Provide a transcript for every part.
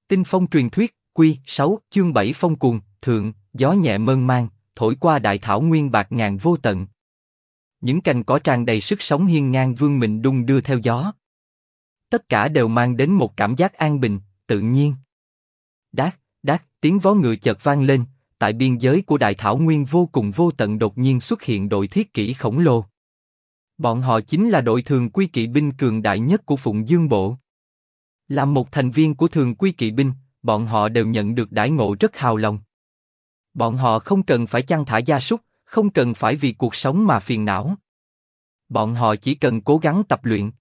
Tinh phong truyền thuyết, Quy 6, chương 7 phong cuồng, thượng, gió nhẹ mơn man, thổi qua đại thảo nguyên bạc ngàn vô tận. Những cành cỏ tràn đầy sức sống hiên ngang vươn mình đung đưa theo gió. Tất cả đều mang đến một cảm giác an bình, tự nhiên. Đát, đát, tiếng vó ngựa chợt vang lên, tại biên giới của đại thảo nguyên vô cùng vô tận đột nhiên xuất hiện đội thiết kỷ khổng lồ. Bọn họ chính là đội thường quy kỵ binh cường đại nhất của Phụng Dương Bộ. Làm một thành viên của thường quy kỵ binh, bọn họ đều nhận được đãi ngộ rất hào lòng. Bọn họ không cần phải chăn thả gia súc, không cần phải vì cuộc sống mà phiền não. Bọn họ chỉ cần cố gắng tập luyện.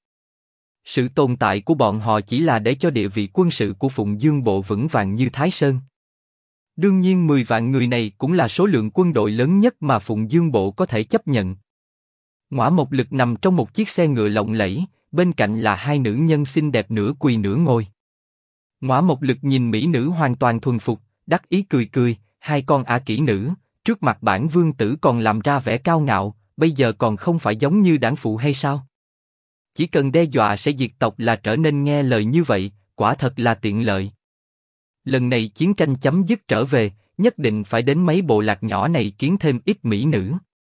Sự tồn tại của bọn họ chỉ là để cho địa vị quân sự của Phụng Dương Bộ vững vàng như Thái Sơn. Đương nhiên 10 vạn người này cũng là số lượng quân đội lớn nhất mà Phụng Dương Bộ có thể chấp nhận. Ngõa Mộc Lực nằm trong một chiếc xe ngựa lộng lẫy, bên cạnh là hai nữ nhân xinh đẹp nửa quỳ nửa ngồi. Ngõa Mộc Lực nhìn mỹ nữ hoàn toàn thuần phục, đắc ý cười cười, hai con ả kỹ nữ, trước mặt bản vương tử còn làm ra vẻ cao ngạo, bây giờ còn không phải giống như đảng phụ hay sao? Chỉ cần đe dọa sẽ diệt tộc là trở nên nghe lời như vậy, quả thật là tiện lợi. Lần này chiến tranh chấm dứt trở về, nhất định phải đến mấy bộ lạc nhỏ này kiến thêm ít mỹ nữ.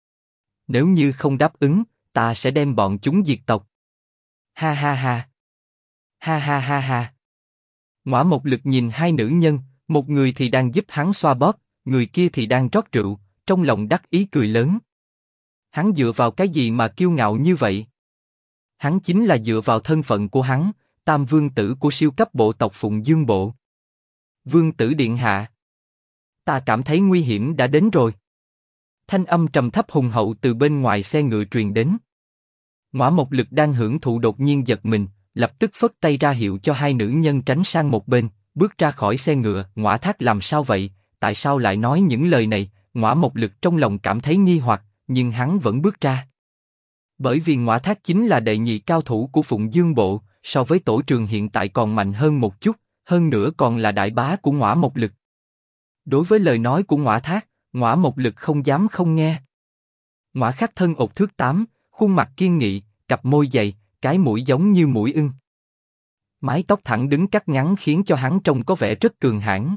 Nếu như không đáp ứng, ta sẽ đem bọn chúng diệt tộc. Ha ha ha. Ha ha ha ha. Ngõa Mộc Lực nhìn hai nữ nhân, một người thì đang giúp hắn xoa bóp, người kia thì đang rót rượu, trong lòng đắc ý cười lớn. Hắn dựa vào cái gì mà kiêu ngạo như vậy? Hắn chính là dựa vào thân phận của hắn, Tam Vương tử của siêu cấp bộ tộc Phụng Dương Bộ. Vương tử điện hạ. Ta cảm thấy nguy hiểm đã đến rồi. Thanh âm trầm thấp hùng hậu từ bên ngoài xe ngựa truyền đến. Ngõa Mộc Lực đang hưởng thụ đột nhiên giật mình, lập tức phất tay ra hiệu cho hai nữ nhân tránh sang một bên, bước ra khỏi xe ngựa. Ngõa Thác làm sao vậy? Tại sao lại nói những lời này? Ngõa Mộc Lực trong lòng cảm thấy nghi hoặc, nhưng hắn vẫn bước ra. Bởi vì Ngõa Thác chính là đệ nhị cao thủ của Phụng Dương Bộ, so với tổ trường hiện tại còn mạnh hơn một chút, hơn nữa còn là đại bá của Ngõa Mộc Lực. Đối với lời nói của Ngõa Thác, Ngõa Mộc Lực không dám không nghe. Ngõa Khắc thân ột thước 8, khuôn mặt kiên nghị, cặp môi dày, cái mũi giống như mũi ưng. Mái tóc thẳng đứng cắt ngắn khiến cho hắn trông có vẻ rất cường hãn.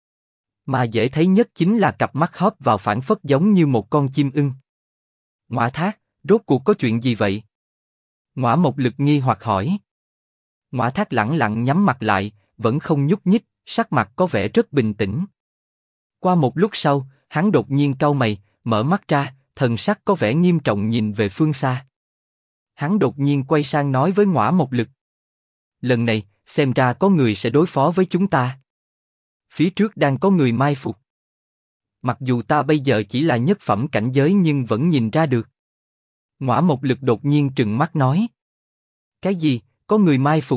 Mà dễ thấy nhất chính là cặp mắt hóp vào phảng phất giống như một con chim ưng. Ngõa Thác, rốt cuộc có chuyện gì vậy? Ngõa Mộc Lực nghi hoặc hỏi. Ngõa Thác lẳng lặng nhắm mặt lại, vẫn không nhúc nhích, sắc mặt có vẻ rất bình tĩnh. Qua một lúc sau, hắn đột nhiên cau mày, mở mắt ra, thần sắc có vẻ nghiêm trọng nhìn về phương xa. Hắn đột nhiên quay sang nói với Ngõa Mộc Lực. Lần này, xem ra có người sẽ đối phó với chúng ta. Phía trước đang có người mai phục. Mặc dù ta bây giờ chỉ là nhất phẩm cảnh giới nhưng vẫn nhìn ra được. Ngõa Mộc Lực đột nhiên trừng mắt nói. Cái gì, có người mai phục?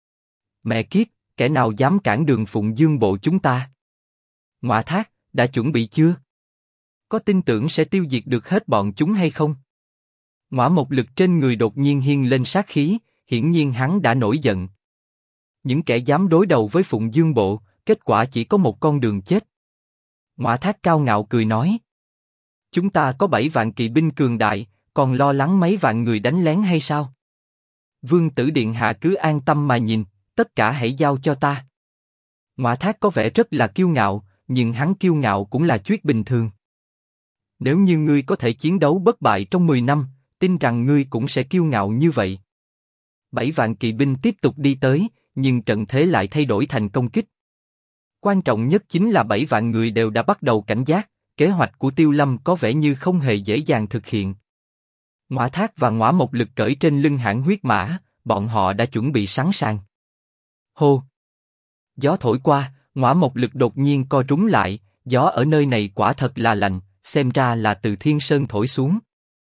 Mẹ kiếp, kẻ nào dám cản đường Phụng Dương Bộ chúng ta? Ngõa Thác, đã chuẩn bị chưa? Có tin tưởng sẽ tiêu diệt được hết bọn chúng hay không? Ngõa Mộc Lực trên người đột nhiên hiên lên sát khí, hiển nhiên hắn đã nổi giận. Những kẻ dám đối đầu với Phụng Dương Bộ, kết quả chỉ có một con đường chết. Ngõa Thác cao ngạo cười nói. Chúng ta có 7 vạn kỵ binh cường đại, còn lo lắng mấy vạn người đánh lén hay sao? Vương tử điện hạ cứ an tâm mà nhìn, tất cả hãy giao cho ta. Ngõa Thác có vẻ rất là kiêu ngạo, nhưng hắn kiêu ngạo cũng là chuyện bình thường. Nếu như ngươi có thể chiến đấu bất bại trong 10 năm, tin rằng ngươi cũng sẽ kiêu ngạo như vậy. 7 vạn kỵ binh tiếp tục đi tới, nhưng trận thế lại thay đổi thành công kích. Quan trọng nhất chính là 7 vạn người đều đã bắt đầu cảnh giác, kế hoạch của Tiêu Lâm có vẻ như không hề dễ dàng thực hiện. Ngõa Thác và Ngõa Mộc Lực cởi trên lưng hãn huyết mã, bọn họ đã chuẩn bị sẵn sàng. Hô! Gió thổi qua, Ngõa Mộc Lực đột nhiên co rúm lại, gió ở nơi này quả thật là lạnh, xem ra là từ Thiên Sơn thổi xuống.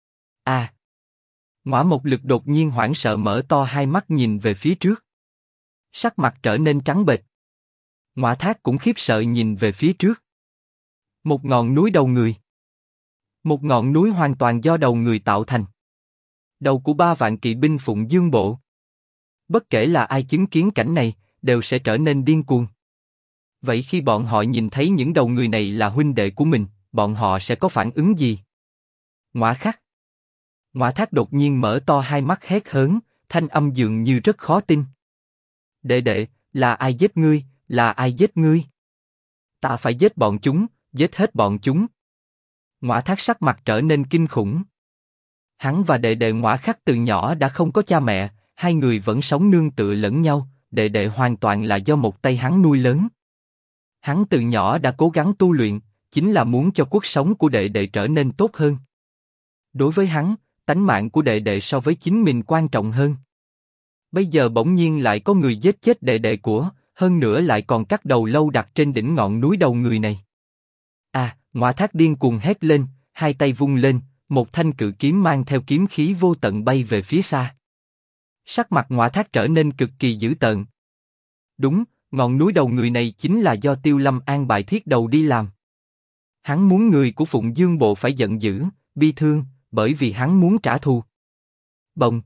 À! Ngõa Mộc Lực đột nhiên hoảng sợ mở to hai mắt nhìn về phía trước. Sắc mặt trở nên trắng bệch. Ngõa Thác cũng khiếp sợ nhìn về phía trước. Một ngọn núi đầu người. Một ngọn núi hoàn toàn do đầu người tạo thành. Đầu của 3 vạn kỵ binh Phụng Dương Bộ. Bất kể là ai chứng kiến cảnh này, đều sẽ trở nên điên cuồng. Vậy khi bọn họ nhìn thấy những đầu người này là huynh đệ của mình, bọn họ sẽ có phản ứng gì? Ngõa Khắc. Ngõa Thác đột nhiên mở to hai mắt hét hớn, thanh âm dường như rất khó tin. Đệ đệ, là ai giết ngươi? Là ai giết ngươi? Ta phải giết bọn chúng, giết hết bọn chúng. Ngõa Thác sắc mặt trở nên kinh khủng. Hắn và đệ đệ Ngõa Khắc từ nhỏ đã không có cha mẹ, hai người vẫn sống nương tựa lẫn nhau, đệ đệ hoàn toàn là do một tay hắn nuôi lớn. Hắn từ nhỏ đã cố gắng tu luyện, chính là muốn cho cuộc sống của đệ đệ trở nên tốt hơn. Đối với hắn, tánh mạng của đệ đệ so với chính mình quan trọng hơn. Bây giờ bỗng nhiên lại có người giết chết đệ đệ của, hơn nữa lại còn cắt đầu lâu đặt trên đỉnh ngọn núi đầu người này. À, Ngõa Thác điên cuồng hét lên, hai tay vung lên, một thanh cự kiếm mang theo kiếm khí vô tận bay về phía xa. Sắc mặt Ngõa Thác trở nên cực kỳ dữ tợn. Đúng, ngọn núi đầu người này chính là do Tiêu Lâm an bài Thiết Đầu đi làm. Hắn muốn người của Phụng Dương Bộ phải giận dữ, bi thương, bởi vì hắn muốn trả thù. Bồng!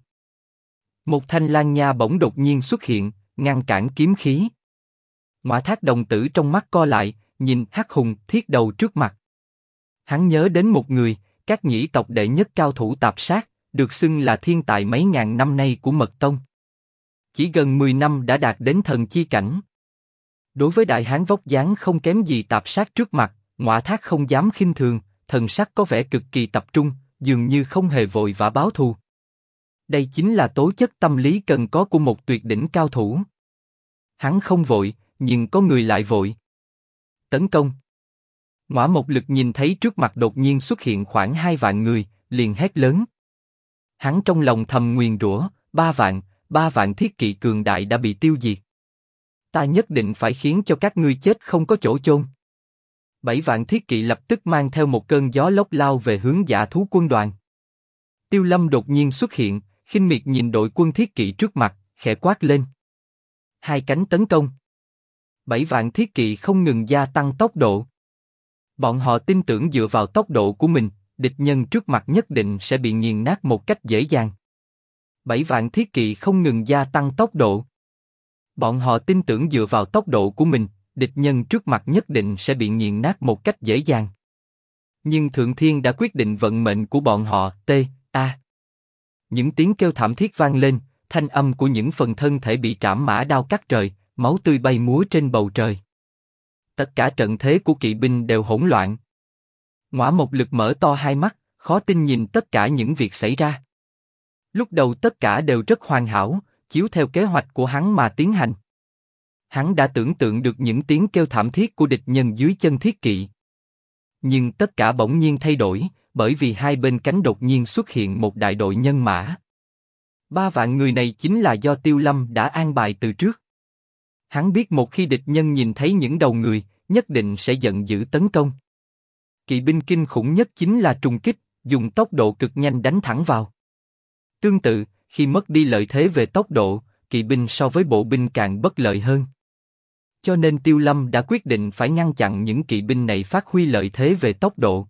Một thanh lan nha bỗng đột nhiên xuất hiện, ngăn cản kiếm khí. Ngõa Thác đồng tử trong mắt co lại, nhìn Hắc Hùng Thiết Đầu trước mặt. Hắn nhớ đến một người, các nhĩ tộc đệ nhất cao thủ tạp sát, được xưng là thiên tài mấy ngàn năm nay của Mật Tông. Chỉ gần 10 năm đã đạt đến thần chi cảnh. Đối với đại hán vóc dáng không kém gì tạp sát trước mặt, Ngõa Thác không dám khinh thường, thần sắc có vẻ cực kỳ tập trung, dường như không hề vội vã báo thù. Đây chính là tố chất tâm lý cần có của một tuyệt đỉnh cao thủ. Hắn không vội, nhưng có người lại vội. Tấn công. Ngõa Mộc Lực nhìn thấy trước mặt đột nhiên xuất hiện khoảng 2 vạn người, liền hét lớn. Hắn trong lòng thầm nguyền rủa, 3 vạn thiết kỵ cường đại đã bị tiêu diệt. Ta nhất định phải khiến cho các ngươi chết không có chỗ chôn. 7 vạn thiết kỵ lập tức mang theo một cơn gió lốc lao về hướng Dã Thú quân đoàn. Tiêu Lâm đột nhiên xuất hiện, khinh miệt nhìn đội quân thiết kỵ trước mặt, khẽ quát lên. Hai cánh tấn công. 7 vạn thiết kỵ không ngừng gia tăng tốc độ. Bọn họ tin tưởng dựa vào tốc độ của mình, địch nhân trước mặt nhất định sẽ bị nghiền nát một cách dễ dàng. 7 vạn thiết kỵ không ngừng gia tăng tốc độ. Bọn họ tin tưởng dựa vào tốc độ của mình, địch nhân trước mặt nhất định sẽ bị nghiền nát một cách dễ dàng. Nhưng Thượng Thiên đã quyết định vận mệnh của bọn họ. T.A. Những tiếng kêu thảm thiết vang lên, thanh âm của những phần thân thể bị trảm mã đao cắt trời, máu tươi bay múa trên bầu trời. Tất cả trận thế của kỵ binh đều hỗn loạn. Ngõa Mộc Lực mở to hai mắt, khó tin nhìn tất cả những việc xảy ra. Lúc đầu tất cả đều rất hoàn hảo, chiếu theo kế hoạch của hắn mà tiến hành. Hắn đã tưởng tượng được những tiếng kêu thảm thiết của địch nhân dưới chân thiết kỵ. Nhưng tất cả bỗng nhiên thay đổi, bởi vì hai bên cánh đột nhiên xuất hiện một đại đội nhân mã. 3 vạn người này chính là do Tiêu Lâm đã an bài từ trước. Hắn biết một khi địch nhân nhìn thấy những đầu người, nhất định sẽ giận dữ tấn công. Kỵ binh kinh khủng nhất chính là trùng kích, dùng tốc độ cực nhanh đánh thẳng vào. Tương tự, khi mất đi lợi thế về tốc độ, kỵ binh so với bộ binh càng bất lợi hơn. Cho nên Tiêu Lâm đã quyết định phải ngăn chặn những kỵ binh này phát huy lợi thế về tốc độ.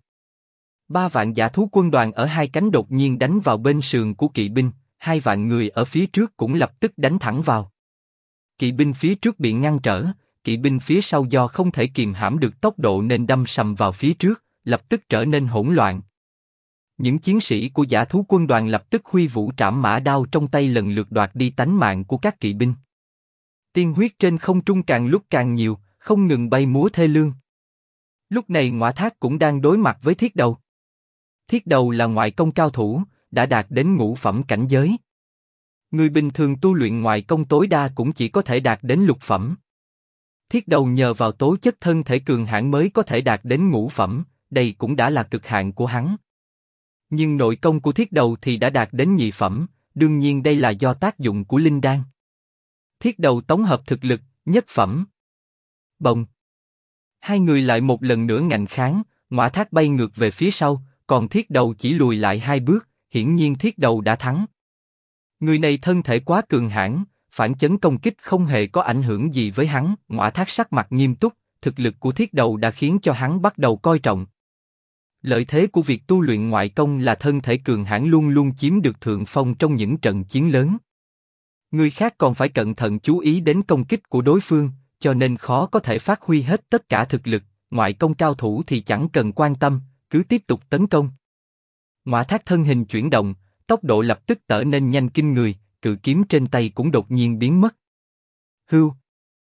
3 vạn Dã Thú quân đoàn ở hai cánh đột nhiên đánh vào bên sườn của kỵ binh, 2 vạn người ở phía trước cũng lập tức đánh thẳng vào. Kỵ binh phía trước bị ngăn trở, kỵ binh phía sau do không thể kìm hãm được tốc độ nên đâm sầm vào phía trước, lập tức trở nên hỗn loạn. Những chiến sĩ của Dã Thú quân đoàn lập tức huy vũ trảm mã đao trong tay lần lượt đoạt đi tánh mạng của các kỵ binh. Tiên huyết trên không trung càng lúc càng nhiều, không ngừng bay múa thê lương. Lúc này Ngõa Thác cũng đang đối mặt với Thiết Đầu. Thiết Đầu là ngoại công cao thủ, đã đạt đến ngũ phẩm cảnh giới. Người bình thường tu luyện ngoại công tối đa cũng chỉ có thể đạt đến lục phẩm. Thiết Đầu nhờ vào tố chất thân thể cường hãn mới có thể đạt đến ngũ phẩm, đây cũng đã là cực hạn của hắn. Nhưng nội công của Thiết Đầu thì đã đạt đến nhị phẩm, đương nhiên đây là do tác dụng của linh đan. Thiết Đầu tổng hợp thực lực, nhất phẩm. Bồng! Hai người lại một lần nữa ngạnh kháng, Ngõa Thác bay ngược về phía sau, còn Thiết Đầu chỉ lùi lại 2 bước, hiển nhiên Thiết Đầu đã thắng. Người này thân thể quá cường hãn, phản chấn công kích không hề có ảnh hưởng gì với hắn. Ngõa Thác sắc mặt nghiêm túc, thực lực của Thiết Đầu đã khiến cho hắn bắt đầu coi trọng. Lợi thế của việc tu luyện ngoại công là thân thể cường hãn luôn luôn chiếm được thượng phong trong những trận chiến lớn. Người khác còn phải cẩn thận chú ý đến công kích của đối phương, cho nên khó có thể phát huy hết tất cả thực lực. Ngoại công cao thủ thì chẳng cần quan tâm, cứ tiếp tục tấn công. Ngõa Thác thân hình chuyển động, tốc độ lập tức trở nên nhanh kinh người, cự kiếm trên tay cũng đột nhiên biến mất. Hưu!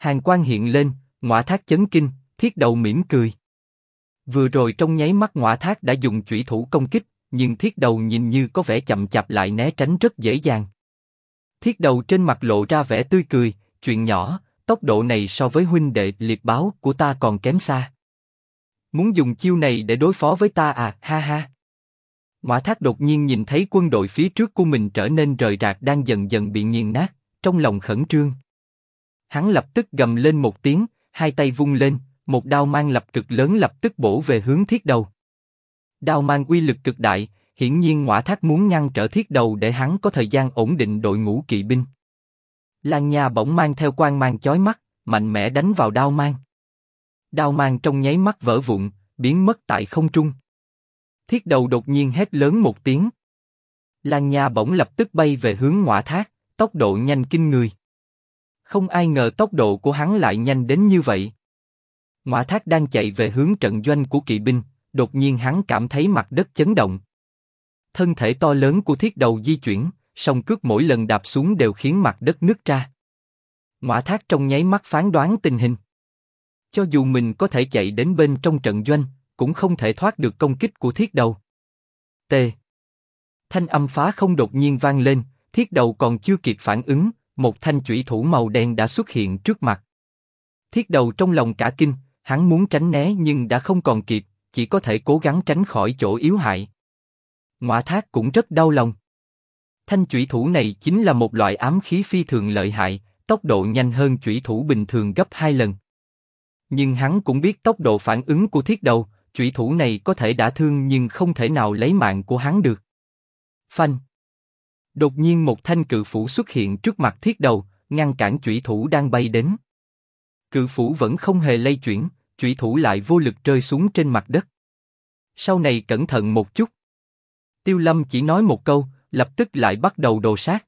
Hàn quang hiện lên, Ngõa Thác chấn kinh, Thiết Đầu mỉm cười. Vừa rồi trong nháy mắt Ngõa Thác đã dùng chủy thủ công kích, nhưng Thiết Đầu nhìn như có vẻ chậm chạp lại né tránh rất dễ dàng. Thiết Đầu trên mặt lộ ra vẻ tươi cười, chuyện nhỏ, tốc độ này so với huynh đệ liệt báo của ta còn kém xa. Muốn dùng chiêu này để đối phó với ta à, ha ha. Ngõa Thác đột nhiên nhìn thấy quân đội phía trước của mình trở nên rời rạc đang dần dần bị nghiền nát, trong lòng khẩn trương. Hắn lập tức gầm lên một tiếng, hai tay vung lên, một đao mang lập cực lớn lập tức bổ về hướng Thiết Đầu. Đao mang uy lực cực đại, hiển nhiên Ngõa Thác muốn ngăn trở Thiết Đầu để hắn có thời gian ổn định đội ngũ kỵ binh. Lan Nha bỗng mang theo quang mang chói mắt, mạnh mẽ đánh vào đao mang. Đao mang trong nháy mắt vỡ vụn, biến mất tại không trung. Thiết Đầu đột nhiên hét lớn một tiếng. Lan Nha bỗng lập tức bay về hướng Ngõa Thác, tốc độ nhanh kinh người. Không ai ngờ tốc độ của hắn lại nhanh đến như vậy. Ngõa Thác đang chạy về hướng trận doanh của kỵ binh, đột nhiên hắn cảm thấy mặt đất chấn động. Thân thể to lớn của Thiết Đầu di chuyển, song cước mỗi lần đạp xuống đều khiến mặt đất nứt ra. Ngõa Thác trong nháy mắt phán đoán tình hình. Cho dù mình có thể chạy đến bên trong trận doanh, cũng không thể thoát được công kích của Thiết Đầu. T. Thanh âm phá không đột nhiên vang lên, Thiết Đầu còn chưa kịp phản ứng, một thanh chủy thủ màu đen đã xuất hiện trước mặt. Thiết Đầu trong lòng cả kinh, hắn muốn tránh né nhưng đã không còn kịp, chỉ có thể cố gắng tránh khỏi chỗ yếu hại. Ngõa Thác cũng rất đau lòng. Thanh chủy thủ này chính là một loại ám khí phi thường lợi hại, tốc độ nhanh hơn chủy thủ bình thường gấp 2 lần. Nhưng hắn cũng biết tốc độ phản ứng của Thiết Đầu, chủy thủ này có thể đả thương nhưng không thể nào lấy mạng của hắn được. Phanh! Đột nhiên một thanh cự phủ xuất hiện trước mặt Thiết Đầu, ngăn cản chủy thủ đang bay đến. Cự phủ vẫn không hề lay chuyển, chủy thủ lại vô lực rơi xuống trên mặt đất. Sau này cẩn thận một chút. Tiêu Lâm chỉ nói một câu, lập tức lại bắt đầu đồ sát.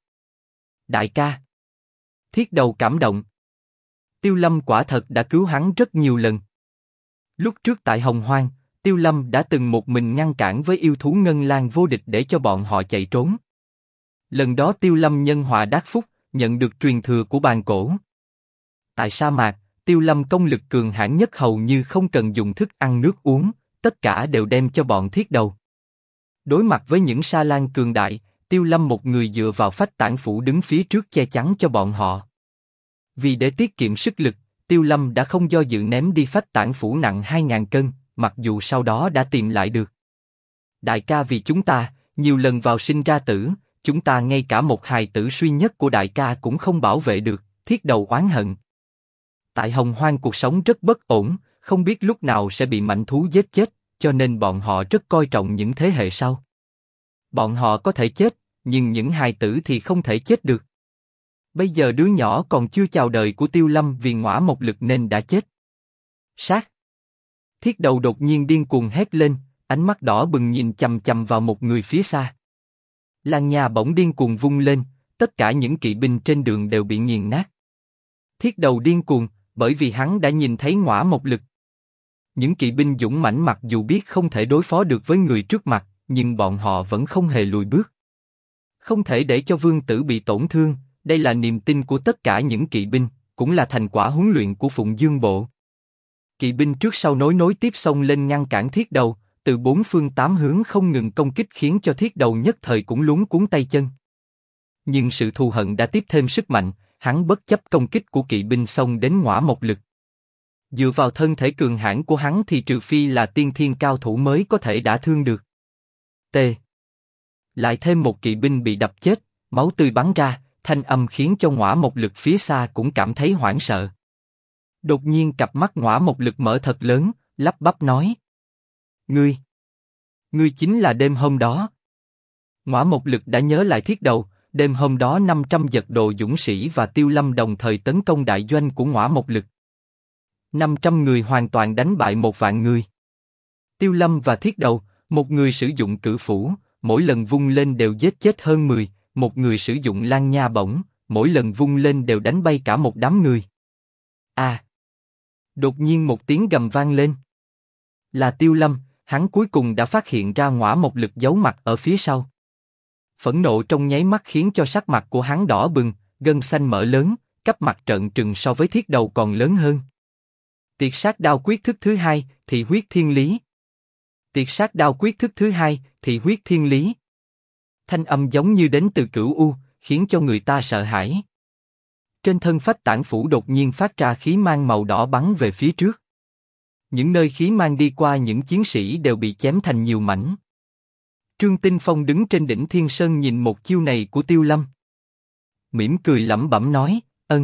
Đại ca! Thiết Đầu cảm động. Tiêu Lâm quả thật đã cứu hắn rất nhiều lần. Lúc trước tại Hồng Hoang, Tiêu Lâm đã từng một mình ngăn cản với yêu thú Ngân Lang vô địch để cho bọn họ chạy trốn. Lần đó Tiêu Lâm nhân họa đắc phúc, nhận được truyền thừa của bàn cổ. Tại sa mạc, Tiêu Lâm công lực cường hãn nhất hầu như không cần dùng thức ăn nước uống, tất cả đều đem cho bọn Thiết Đầu. Đối mặt với những sa lan cường đại, Tiêu Lâm một người dựa vào phách tản phủ đứng phía trước che chắn cho bọn họ. Vì để tiết kiệm sức lực, Tiêu Lâm đã không do dự ném đi phách tản phủ nặng 2.000 cân, mặc dù sau đó đã tìm lại được. Đại ca vì chúng ta, nhiều lần vào sinh ra tử, chúng ta ngay cả một hài tử duy nhất của đại ca cũng không bảo vệ được, Thiết Đầu oán hận. Tại Hồng Hoang cuộc sống rất bất ổn, không biết lúc nào sẽ bị mãnh thú giết chết, cho nên bọn họ rất coi trọng những thế hệ sau. Bọn họ có thể chết, nhưng những hài tử thì không thể chết được. Bây giờ đứa nhỏ còn chưa chào đời của Tiêu Lâm vì ngõa một lực nên đã chết. Sát! Thiết Đầu đột nhiên điên cuồng hét lên, ánh mắt đỏ bừng nhìn chằm chằm vào một người phía xa. Lan Nha bỗng điên cuồng vung lên, tất cả những kỵ binh trên đường đều bị nghiền nát. Thiết Đầu điên cuồng, bởi vì hắn đã nhìn thấy ngõa một lực. Những kỵ binh dũng mãnh mặc dù biết không thể đối phó được với người trước mặt, nhưng bọn họ vẫn không hề lùi bước. Không thể để cho vương tử bị tổn thương, đây là niềm tin của tất cả những kỵ binh, cũng là thành quả huấn luyện của Phụng Dương Bộ. Kỵ binh trước sau nối tiếp xông lên ngăn cản Thiết Đầu, từ bốn phương tám hướng không ngừng công kích khiến cho Thiết Đầu nhất thời cũng luống cuống tay chân. Nhưng sự thù hận đã tiếp thêm sức mạnh, hắn bất chấp công kích của kỵ binh xông đến ngõa một lực. Dựa vào thân thể cường hãn của hắn thì trừ phi là tiên thiên cao thủ mới có thể đả thương được. T. Lại thêm một kỵ binh bị đập chết, máu tươi bắn ra, thanh âm khiến cho ngõa một lực phía xa cũng cảm thấy hoảng sợ. Đột nhiên cặp mắt ngõa một lực mở thật lớn, lắp bắp nói: Ngươi chính là đêm hôm đó. Ngõa một lực đã nhớ lại Thiết Đầu, đêm hôm đó 500 giật đồ dũng sĩ và Tiêu Lâm đồng thời tấn công đại doanh của ngõa một lực. 500 người hoàn toàn đánh bại 1.000 người. Tiêu Lâm và Thiết Đầu, một người sử dụng cự phủ, mỗi lần vung lên đều giết chết hơn 10, một người sử dụng Lan Nha bổng, mỗi lần vung lên đều đánh bay cả một đám người. À! Đột nhiên một tiếng gầm vang lên. Là Tiêu Lâm, hắn cuối cùng đã phát hiện ra ngõa một lực giấu mặt ở phía sau. Phẫn nộ trong nháy mắt khiến cho sắc mặt của hắn đỏ bừng, gân xanh mở lớn, cấp mặt trợn trừng so với thiết đầu còn lớn hơn. Tiệt sát đao quyết thức thứ hai, thị huyết thiên lý. Tiệt sát đao quyết thức thứ hai, thị huyết thiên lý. Thanh âm giống như đến từ cửu u, khiến cho người ta sợ hãi. Trên thân phách tản phủ đột nhiên phát ra khí mang màu đỏ bắn về phía trước. Những nơi khí mang đi qua những chiến sĩ đều bị chém thành nhiều mảnh. Trương Tinh Phong đứng trên đỉnh Thiên Sơn nhìn một chiêu này của Tiêu Lâm. Mỉm cười lẩm bẩm nói,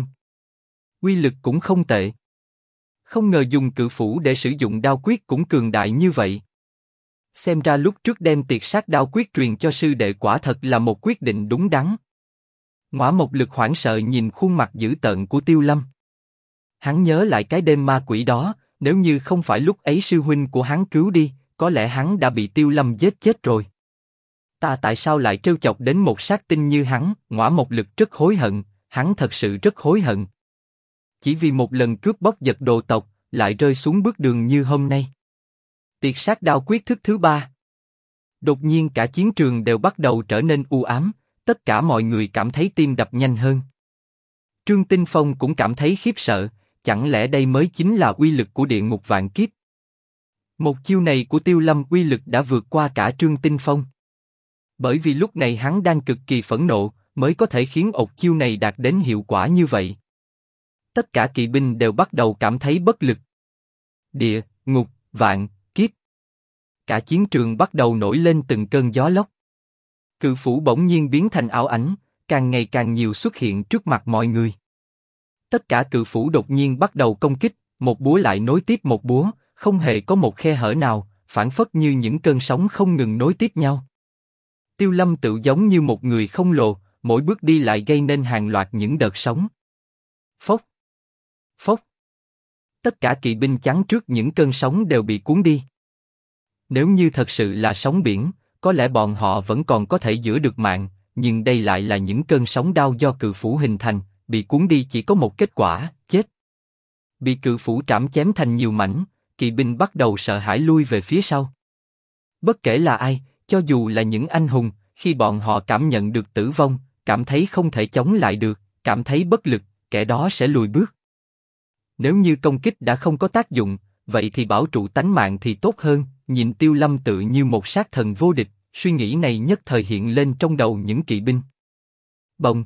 uy lực cũng không tệ. Không ngờ dùng cự phủ để sử dụng đao quyết cũng cường đại như vậy. Xem ra lúc trước đem tiệt sát đao quyết truyền cho sư đệ quả thật là một quyết định đúng đắn. Ngõa Mộc Lực hoảng sợ nhìn khuôn mặt dữ tợn của Tiêu Lâm. Hắn nhớ lại cái đêm ma quỷ đó, nếu như không phải lúc ấy sư huynh của hắn cứu đi, có lẽ hắn đã bị Tiêu Lâm giết chết rồi. Ta tại sao lại trêu chọc đến một sát tinh như hắn? Ngõa Mộc Lực rất hối hận, hắn thật sự rất hối hận. Chỉ vì một lần cướp bóc giật đồ tộc, lại rơi xuống bước đường như hôm nay. Tiệt sát đao quyết thức thứ ba. Đột nhiên cả chiến trường đều bắt đầu trở nên u ám, tất cả mọi người cảm thấy tim đập nhanh hơn. Trương Tinh Phong cũng cảm thấy khiếp sợ, chẳng lẽ đây mới chính là uy lực của địa ngục vạn kiếp? Một chiêu này của Tiêu Lâm uy lực đã vượt qua cả Trương Tinh Phong. Bởi vì lúc này hắn đang cực kỳ phẫn nộ, mới có thể khiến một chiêu này đạt đến hiệu quả như vậy. Tất cả kỵ binh đều bắt đầu cảm thấy bất lực. Địa, ngục, vạn, kiếp. Cả chiến trường bắt đầu nổi lên từng cơn gió lốc. Cự phủ bỗng nhiên biến thành ảo ảnh, càng ngày càng nhiều xuất hiện trước mặt mọi người. Tất cả cự phủ đột nhiên bắt đầu công kích, một búa lại nối tiếp một búa, không hề có một khe hở nào, phản phất như những cơn sóng không ngừng nối tiếp nhau. Tiêu Lâm tự giống như một người khổng lồ, mỗi bước đi lại gây nên hàng loạt những đợt sóng. Phốc, phốc. Tất cả kỵ binh chắn trước những cơn sóng đều bị cuốn đi. Nếu như thật sự là sóng biển, có lẽ bọn họ vẫn còn có thể giữ được mạng, nhưng đây lại là những cơn sóng đao do cự phủ hình thành, bị cuốn đi chỉ có một kết quả, chết. Bị cự phủ trảm chém thành nhiều mảnh, kỵ binh bắt đầu sợ hãi lui về phía sau. Bất kể là ai, cho dù là những anh hùng, khi bọn họ cảm nhận được tử vong, cảm thấy không thể chống lại được, cảm thấy bất lực, kẻ đó sẽ lùi bước. Nếu như công kích đã không có tác dụng, vậy thì bảo trụ tánh mạng thì tốt hơn. Nhìn Tiêu Lâm tự như một sát thần vô địch, suy nghĩ này nhất thời hiện lên trong đầu những kỵ binh. Bồng!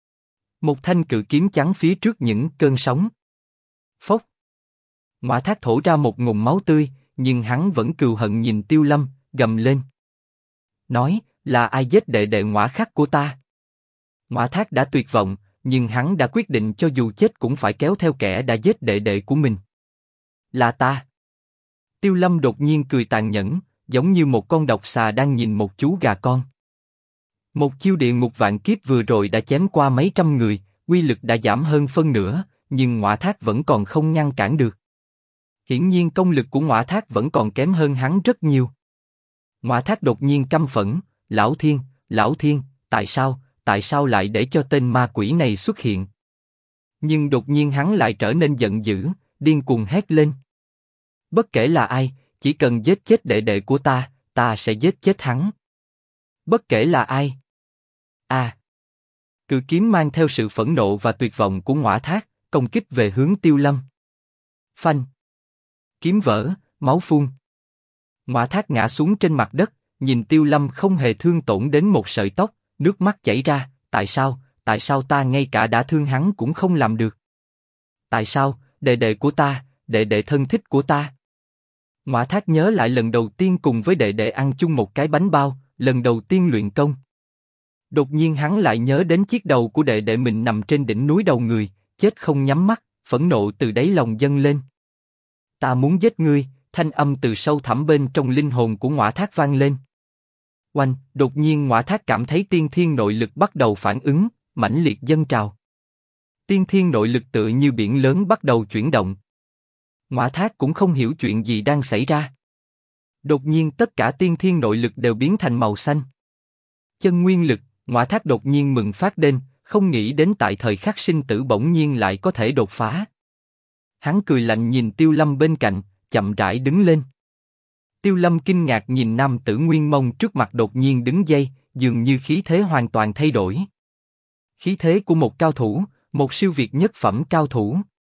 Một thanh cự kiếm chắn phía trước những cơn sóng. Phốc! Ngõa Thác thổ ra một ngụm máu tươi, nhưng hắn vẫn cừu hận nhìn Tiêu Lâm, gầm lên. Nói, là ai giết đệ đệ Ngõa Khắc của ta? Ngõa Thác đã tuyệt vọng, nhưng hắn đã quyết định cho dù chết cũng phải kéo theo kẻ đã giết đệ đệ của mình. Là ta. Tiêu Lâm đột nhiên cười tàn nhẫn, giống như một con độc xà đang nhìn một chú gà con. Một chiêu địa ngục vạn kiếp vừa rồi đã chém qua mấy trăm người, uy lực đã giảm hơn phân nửa, nhưng Ngõa Thác vẫn còn không ngăn cản được. Hiển nhiên công lực của Ngõa Thác vẫn còn kém hơn hắn rất nhiều. Ngõa Thác đột nhiên căm phẫn, Lão Thiên, tại sao lại để cho tên ma quỷ này xuất hiện? Nhưng đột nhiên hắn lại trở nên giận dữ, điên cuồng hét lên. Bất kể là ai, chỉ cần giết chết đệ đệ của ta, ta sẽ giết chết hắn. Bất kể là ai. Cự kiếm mang theo sự phẫn nộ và tuyệt vọng của Ngõa Thác, công kích về hướng Tiêu Lâm. Phanh. Kiếm vỡ, máu phun. Ngõa Thác ngã xuống trên mặt đất, nhìn Tiêu Lâm không hề thương tổn đến một sợi tóc, nước mắt chảy ra. Tại sao ta ngay cả đã thương hắn cũng không làm được? Tại sao, đệ đệ của ta, đệ đệ thân thích của ta? Ngõa Thác nhớ lại lần đầu tiên cùng với đệ đệ ăn chung một cái bánh bao, lần đầu tiên luyện công. Đột nhiên hắn lại nhớ đến chiếc đầu của đệ đệ mình nằm trên đỉnh núi đầu người, chết không nhắm mắt, phẫn nộ từ đáy lòng dâng lên. Ta muốn giết ngươi, thanh âm từ sâu thẳm bên trong linh hồn của Ngõa Thác vang lên. Oanh, đột nhiên Ngõa Thác cảm thấy tiên thiên nội lực bắt đầu phản ứng, mãnh liệt dâng trào. Tiên thiên nội lực tựa như biển lớn bắt đầu chuyển động. Ngõa Thác cũng không hiểu chuyện gì đang xảy ra. Đột nhiên tất cả tiên thiên nội lực đều biến thành màu xanh. Chân nguyên lực, Ngõa Thác đột nhiên mừng phát đến, không nghĩ đến tại thời khắc sinh tử bỗng nhiên lại có thể đột phá. Hắn cười lạnh nhìn Tiêu Lâm bên cạnh, chậm rãi đứng lên. Tiêu Lâm kinh ngạc nhìn nam tử nguyên mông trước mặt đột nhiên đứng dậy, dường như khí thế hoàn toàn thay đổi. Khí thế của một cao thủ, một siêu việt nhất phẩm cao thủ.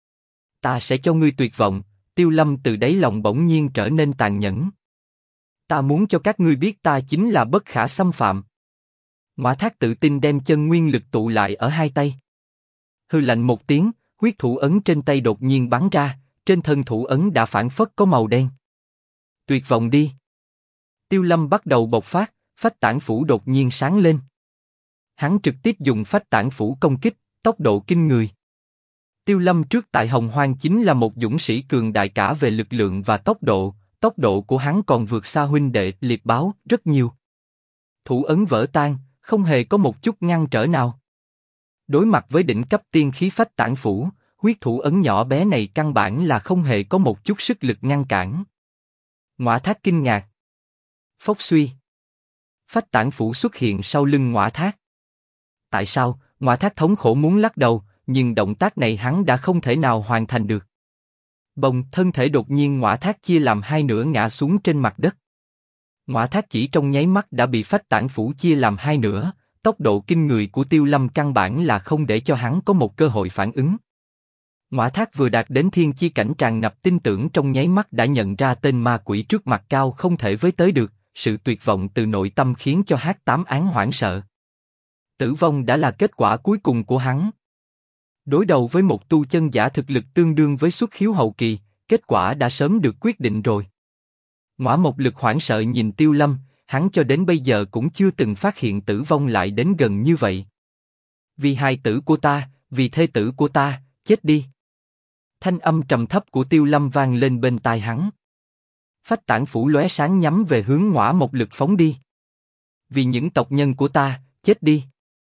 Ta sẽ cho ngươi tuyệt vọng. Tiêu Lâm từ đáy lòng bỗng nhiên trở nên tàn nhẫn. Ta muốn cho các ngươi biết ta chính là bất khả xâm phạm. Ngõa Thác tự tin đem chân nguyên lực tụ lại ở hai tay. Hư lạnh một tiếng, huyết thủ ấn trên tay đột nhiên bắn ra, trên thân thủ ấn đã phản phất có màu đen. Tuyệt vọng đi. Tiêu Lâm bắt đầu bộc phát, phách tản phủ đột nhiên sáng lên. Hắn trực tiếp dùng phách tản phủ công kích, tốc độ kinh người. Tiêu Lâm trước tại Hồng Hoang chính là một dũng sĩ cường đại cả về lực lượng và tốc độ của hắn còn vượt xa huynh đệ Liệt Báo rất nhiều. Thủ ấn vỡ tan, không hề có một chút ngăn trở nào. Đối mặt với đỉnh cấp tiên khí phách tản phủ, huyết thủ ấn nhỏ bé này căn bản là không hề có một chút sức lực ngăn cản. Ngõa Thác kinh ngạc. Phốc suy. Phách tản phủ xuất hiện sau lưng Ngõa Thác. Tại sao? Ngõa Thác thống khổ muốn lắc đầu, nhưng động tác này hắn đã không thể nào hoàn thành được. Bồng, thân thể đột nhiên Ngõa Thác chia làm hai nửa ngã xuống trên mặt đất. Ngõa Thác chỉ trong nháy mắt đã bị phách tản phủ chia làm hai nửa, tốc độ kinh người của Tiêu Lâm căn bản là không để cho hắn có một cơ hội phản ứng. Ngõa Thác vừa đạt đến thiên chi cảnh tràn ngập tin tưởng trong nháy mắt đã nhận ra tên ma quỷ trước mặt cao không thể với tới được, sự tuyệt vọng từ nội tâm khiến cho Hắc Tám Án hoảng sợ. Tử vong đã là kết quả cuối cùng của hắn. Đối đầu với một tu chân giả thực lực tương đương với xuất khiếu hậu kỳ, kết quả đã sớm được quyết định rồi. Ngõa Mộc Lực hoảng sợ nhìn Tiêu Lâm, hắn cho đến bây giờ cũng chưa từng phát hiện tử vong lại đến gần như vậy. Vì hài tử của ta, vì thê tử của ta, chết đi. Thanh âm trầm thấp của Tiêu Lâm vang lên bên tai hắn. Phách tản phủ lóe sáng nhắm về hướng Ngõa Mộc Lực phóng đi. Vì những tộc nhân của ta, chết đi.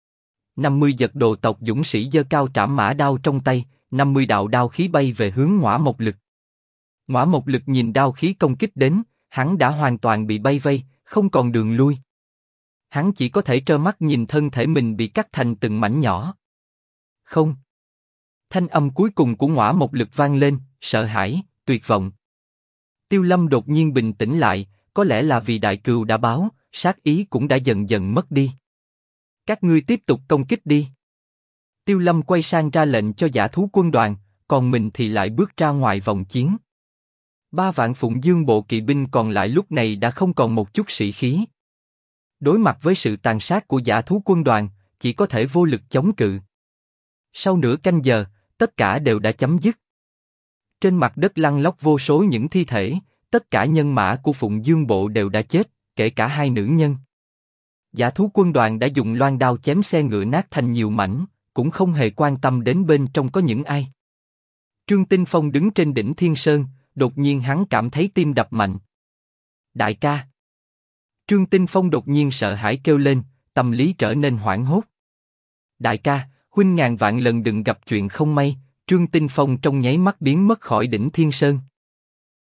50 giật đồ tộc dũng sĩ giơ cao trảm mã đao trong tay, 50 đạo đao khí bay về hướng Ngõa Mộc Lực. Ngõa Mộc Lực nhìn đao khí công kích đến, hắn đã hoàn toàn bị bay vây, không còn đường lui. Hắn chỉ có thể trơ mắt nhìn thân thể mình bị cắt thành từng mảnh nhỏ. Không. Thanh âm cuối cùng của Ngõa Mộc Lực vang lên, sợ hãi, tuyệt vọng. Tiêu Lâm đột nhiên bình tĩnh lại, có lẽ là vì đại cừu đã báo, sát ý cũng đã dần dần mất đi. Các ngươi tiếp tục công kích đi. Tiêu Lâm quay sang ra lệnh cho Dã Thú quân đoàn, còn mình thì lại bước ra ngoài vòng chiến. 3 vạn Phụng Dương bộ kỵ binh còn lại lúc này đã không còn một chút sĩ khí. Đối mặt với sự tàn sát của Dã Thú quân đoàn, chỉ có thể vô lực chống cự. Sau nửa canh giờ, tất cả đều đã chấm dứt. Trên mặt đất lăn lóc vô số những thi thể, tất cả nhân mã của Phụng Dương bộ đều đã chết, kể cả 2 nữ nhân. Dã Thú quân đoàn đã dùng loan đao chém xe ngựa nát thành nhiều mảnh, cũng không hề quan tâm đến bên trong có những ai. Trương Tinh Phong đứng trên đỉnh Thiên Sơn, đột nhiên hắn cảm thấy tim đập mạnh. Đại ca! Trương Tinh Phong đột nhiên sợ hãi kêu lên, tâm lý trở nên hoảng hốt. Đại ca, huynh ngàn vạn lần đừng gặp chuyện không may. Trương Tinh Phong trong nháy mắt biến mất khỏi đỉnh Thiên Sơn.